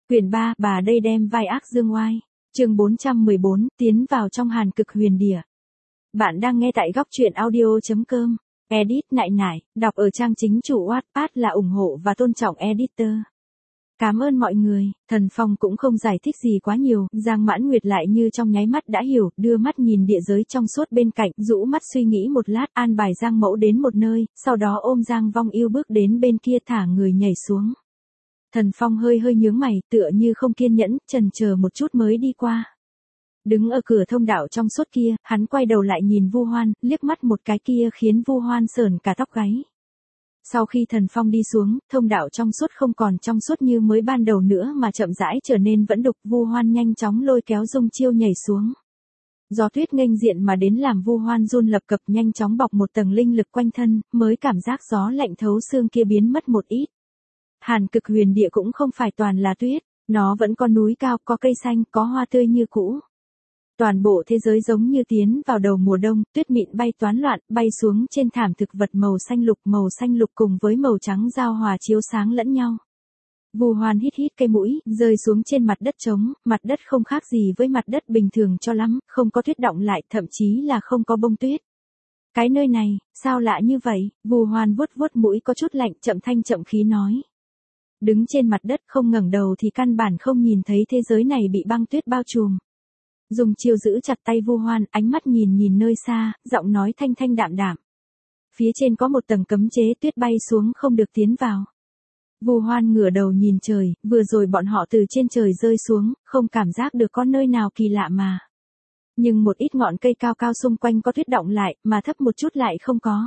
Quyển 3, bà đây đem vai ác dương oai. Chương 414, tiến vào trong hàn cực huyền địa. Bạn đang nghe tại góc truyện audio.com. Edit nại nải, đọc ở trang chính chủ Wattpad là ủng hộ và tôn trọng editor. Cảm ơn mọi người. Thần Phong cũng không giải thích gì quá nhiều, Giang Mãn Nguyệt lại như trong nháy mắt đã hiểu, đưa mắt nhìn địa giới trong suốt bên cạnh, rũ mắt suy nghĩ một lát, an bài Giang Mẫu đến một nơi, sau đó ôm Giang Vong Yêu bước đến bên kia thả người nhảy xuống. Thần Phong hơi nhướng mày, tựa như không kiên nhẫn, chần chờ một chút mới đi qua. Đứng ở cửa thông đạo trong suốt kia, hắn quay đầu lại nhìn Vu Hoan, liếc mắt một cái kia khiến Vu Hoan sởn cả tóc gáy. Sau khi Thần Phong đi xuống, thông đạo trong suốt không còn trong suốt như mới ban đầu nữa mà chậm rãi trở nên vẫn đục. Vu Hoan nhanh chóng lôi kéo Dung Chiêu nhảy xuống. Gió tuyết nghênh diện mà đến làm Vu Hoan run lập cập, nhanh chóng bọc một tầng linh lực quanh thân, mới cảm giác gió lạnh thấu xương kia biến mất một ít. Hàn cực huyền địa cũng không phải toàn là tuyết, nó vẫn có núi cao, có cây xanh, có hoa tươi như cũ. Toàn bộ thế giới giống như tiến vào đầu mùa đông, tuyết mịn bay toán loạn, bay xuống trên thảm thực vật màu xanh lục cùng với màu trắng giao hòa chiếu sáng lẫn nhau. Vu Hoan hít cây mũi, rơi xuống trên mặt đất trống, mặt đất không khác gì với mặt đất bình thường cho lắm, không có tuyết đọng lại, thậm chí là không có bông tuyết. Cái nơi này, sao lạ như vậy? Vu Hoan vuốt mũi có chút lạnh, chậm thanh chậm khí nói. Đứng trên mặt đất không ngẩng đầu thì căn bản không nhìn thấy thế giới này bị băng tuyết bao trùm. Dung Chiêu giữ chặt tay Vu Hoan, ánh mắt nhìn nơi xa, giọng nói thanh đạm đạm. Phía trên có một tầng cấm chế, tuyết bay xuống không được tiến vào. Vu Hoan ngửa đầu nhìn trời, vừa rồi bọn họ từ trên trời rơi xuống, không cảm giác được có nơi nào kỳ lạ mà. Nhưng một ít ngọn cây cao xung quanh có tuyết đọng lại, mà thấp một chút lại không có.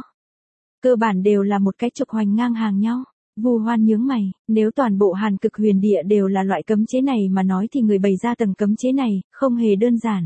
Cơ bản đều là một cái trục hoành ngang hàng nhau. Vu Hoan nhướng mày, nếu toàn bộ hàn cực huyền địa đều là loại cấm chế này mà nói thì người bày ra tầng cấm chế này, không hề đơn giản.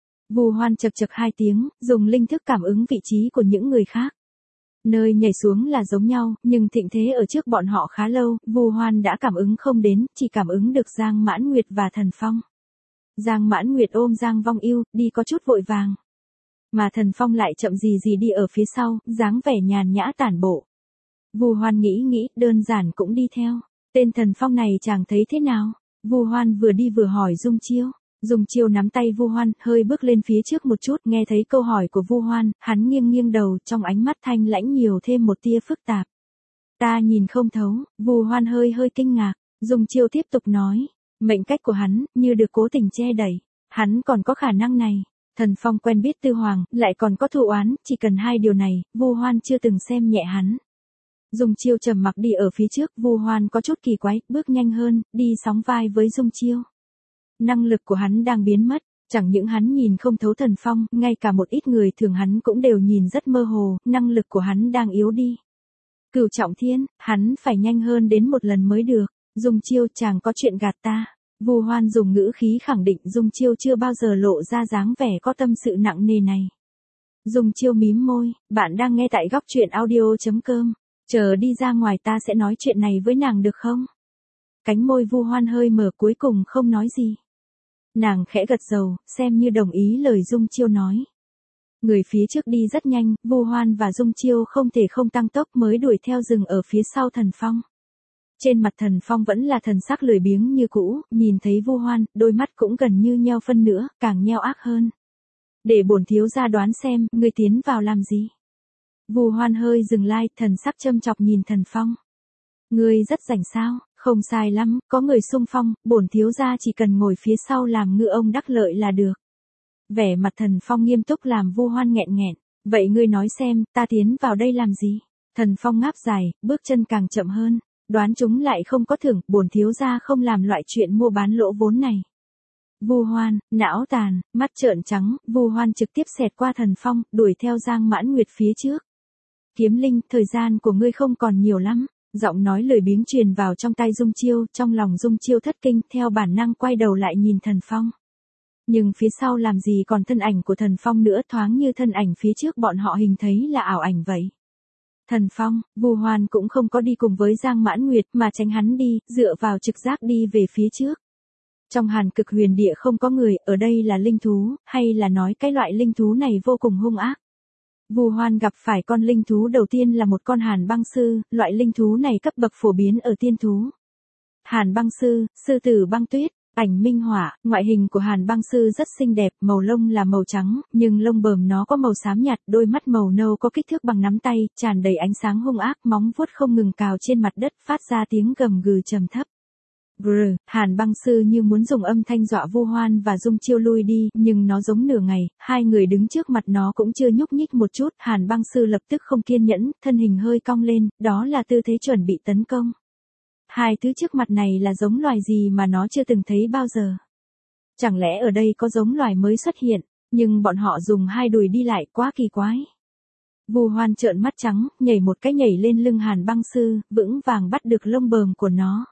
Vu Hoan chậc hai tiếng, dùng linh thức cảm ứng vị trí của những người khác. Nơi nhảy xuống là giống nhau, nhưng thịnh thế ở trước bọn họ khá lâu, Vu Hoan đã cảm ứng không đến, chỉ cảm ứng được Giang Mãn Nguyệt và Thần Phong. Giang Mãn Nguyệt ôm Giang Vong Yêu, đi có chút vội vàng. Mà Thần Phong lại chậm gì đi ở phía sau, dáng vẻ nhàn nhã tản bộ. Vu Hoan nghĩ, đơn giản cũng đi theo. Tên Thần Phong này chàng thấy thế nào? Vu Hoan vừa đi vừa hỏi Dung Chiêu. Dung Chiêu nắm tay Vu Hoan, hơi bước lên phía trước một chút, nghe thấy câu hỏi của Vu Hoan, hắn nghiêng đầu, trong ánh mắt thanh lãnh nhiều thêm một tia phức tạp. Ta nhìn không thấu. Vu Hoan hơi kinh ngạc. Dung Chiêu tiếp tục nói, mệnh cách của hắn, như được cố tình che đẩy. Hắn còn có khả năng này. Thần Phong quen biết Tư Hoàng, lại còn có thù oán, chỉ cần hai điều này, Vu Hoan chưa từng xem nhẹ hắn. Dung Chiêu trầm mặc đi ở phía trước, Vu Hoan có chút kỳ quái, bước nhanh hơn, đi sóng vai với Dung Chiêu. Năng lực của hắn đang biến mất, chẳng những hắn nhìn không thấu Thần Phong, ngay cả một ít người thường hắn cũng đều nhìn rất mơ hồ, năng lực của hắn đang yếu đi. Cửu trọng thiên, hắn phải nhanh hơn đến một lần mới được. Dung Chiêu, chàng có chuyện gạt ta. Vu Hoan dùng ngữ khí khẳng định Dung Chiêu chưa bao giờ lộ ra dáng vẻ có tâm sự nặng nề này. Dung Chiêu mím môi, bạn đang nghe tại góc truyện audio.com. Chờ đi ra ngoài ta sẽ nói chuyện này với nàng được không? Cánh môi Vu Hoan hơi mở, cuối cùng không nói gì. Nàng khẽ gật đầu, xem như đồng ý lời Dung Chiêu nói. Người phía trước đi rất nhanh, Vu Hoan và Dung Chiêu không thể không tăng tốc mới đuổi theo dừng ở phía sau Thần Phong. Trên mặt Thần Phong vẫn là thần sắc lười biếng như cũ, nhìn thấy Vu Hoan, đôi mắt cũng gần như nheo phân nữa, càng nheo ác hơn. Để bổn thiếu gia đoán xem, ngươi tiến vào làm gì? Vu Hoan hơi dừng lại, thần sắc châm chọc nhìn Thần Phong. Ngươi rất rảnh sao? Không sai lắm, có người xung phong, bổn thiếu gia chỉ cần ngồi phía sau làm ngư ông đắc lợi là được. Vẻ mặt Thần Phong nghiêm túc làm Vu Hoan nghẹn. Vậy ngươi nói xem, ta tiến vào đây làm gì? Thần Phong ngáp dài, bước chân càng chậm hơn. Đoán chúng lại không có thưởng, bổn thiếu gia không làm loại chuyện mua bán lỗ vốn này. Vu Hoan, não tàn, mắt trợn trắng, Vu Hoan trực tiếp xẹt qua Thần Phong, đuổi theo Giang Mãn Nguyệt phía trước. Kiếm Linh, thời gian của ngươi không còn nhiều lắm. Giọng nói lười biếng truyền vào trong tai Dung Chiêu, trong lòng Dung Chiêu thất kinh, theo bản năng quay đầu lại nhìn Thần Phong. Nhưng phía sau làm gì còn thân ảnh của Thần Phong nữa, thoáng như thân ảnh phía trước bọn họ hình thấy là ảo ảnh vậy. Thần Phong, Vu Hoan cũng không có đi cùng với Giang Mãn Nguyệt mà tránh hắn đi, dựa vào trực giác đi về phía trước. Trong hàn cực huyền địa không có người, ở đây là linh thú, hay là nói cái loại linh thú này vô cùng hung ác. Vu Hoan gặp phải con linh thú đầu tiên là một con hàn băng sư, loại linh thú này cấp bậc phổ biến ở tiên thú. Hàn băng sư, sư tử băng tuyết. Ảnh minh họa, ngoại hình của Hàn băng sư rất xinh đẹp, màu lông là màu trắng, nhưng lông bờm nó có màu xám nhạt, đôi mắt màu nâu có kích thước bằng nắm tay, tràn đầy ánh sáng hung ác, móng vuốt không ngừng cào trên mặt đất, phát ra tiếng gầm gừ trầm thấp. Grr, Hàn băng sư như muốn dùng âm thanh dọa Vu Hoan và Dung Chiêu lui đi, nhưng nó giống nửa ngày, hai người đứng trước mặt nó cũng chưa nhúc nhích một chút, Hàn băng sư lập tức không kiên nhẫn, thân hình hơi cong lên, đó là tư thế chuẩn bị tấn công. Hai thứ trước mặt này là giống loài gì mà nó chưa từng thấy bao giờ? Chẳng lẽ ở đây có giống loài mới xuất hiện, nhưng bọn họ dùng hai đùi đi lại quá kỳ quái. Vu Hoan trợn mắt trắng, nhảy một cái nhảy lên lưng Hàn băng sư, vững vàng bắt được lông bờm của nó.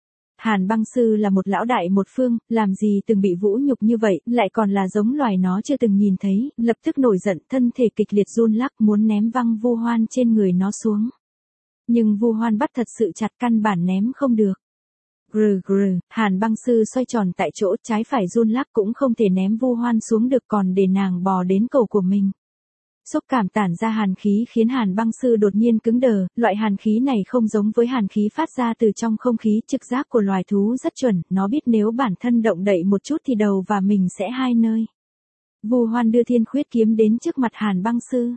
Hàn băng sư là một lão đại một phương, làm gì từng bị vũ nhục như vậy, lại còn là giống loài nó chưa từng nhìn thấy, lập tức nổi giận, thân thể kịch liệt run lắc muốn ném văng Vu Hoan trên người nó xuống. Nhưng Vu Hoan bắt thật sự chặt, căn bản ném không được. Grr grr, Hàn băng sư xoay tròn tại chỗ, trái phải run lắc cũng không thể ném Vu Hoan xuống được, còn để nàng bò đến cổ của mình. Xúc cảm tản ra hàn khí khiến Hàn băng sư đột nhiên cứng đờ, loại hàn khí này không giống với hàn khí phát ra từ trong không khí, trực giác của loài thú rất chuẩn, nó biết nếu bản thân động đậy một chút thì đầu và mình sẽ hai nơi. Vu Hoan đưa thiên khuyết kiếm đến trước mặt Hàn băng sư.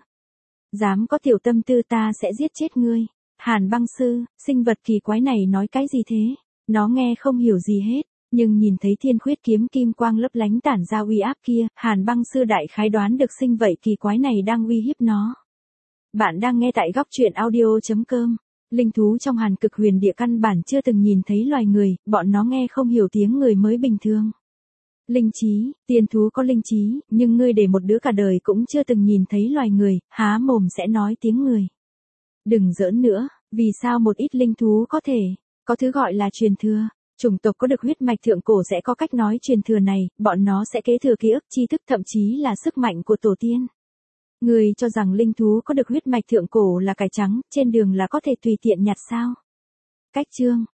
Dám có tiểu tâm tư ta sẽ giết chết ngươi. Hàn băng sư, sinh vật kỳ quái này nói cái gì thế? Nó nghe không hiểu gì hết, nhưng nhìn thấy thiên khuyết kiếm kim quang lấp lánh tản ra uy áp kia, Hàn băng sư đại khái đoán được sinh vật kỳ quái này đang uy hiếp nó. Bạn đang nghe tại góc truyện audio.com. Linh thú trong Hàn Cực Huyền Địa căn bản chưa từng nhìn thấy loài người, bọn nó nghe không hiểu tiếng người mới bình thường. Linh trí, tiên thú có linh trí, nhưng ngươi để một đứa cả đời cũng chưa từng nhìn thấy loài người, há mồm sẽ nói tiếng người. Đừng giỡn nữa, vì sao một ít linh thú có thể, có thứ gọi là truyền thừa. Chủng tộc có được huyết mạch thượng cổ sẽ có cách nói truyền thừa này, bọn nó sẽ kế thừa ký ức, tri thức, thậm chí là sức mạnh của tổ tiên. Người cho rằng linh thú có được huyết mạch thượng cổ là cải trắng, trên đường là có thể tùy tiện nhặt sao? Cách chương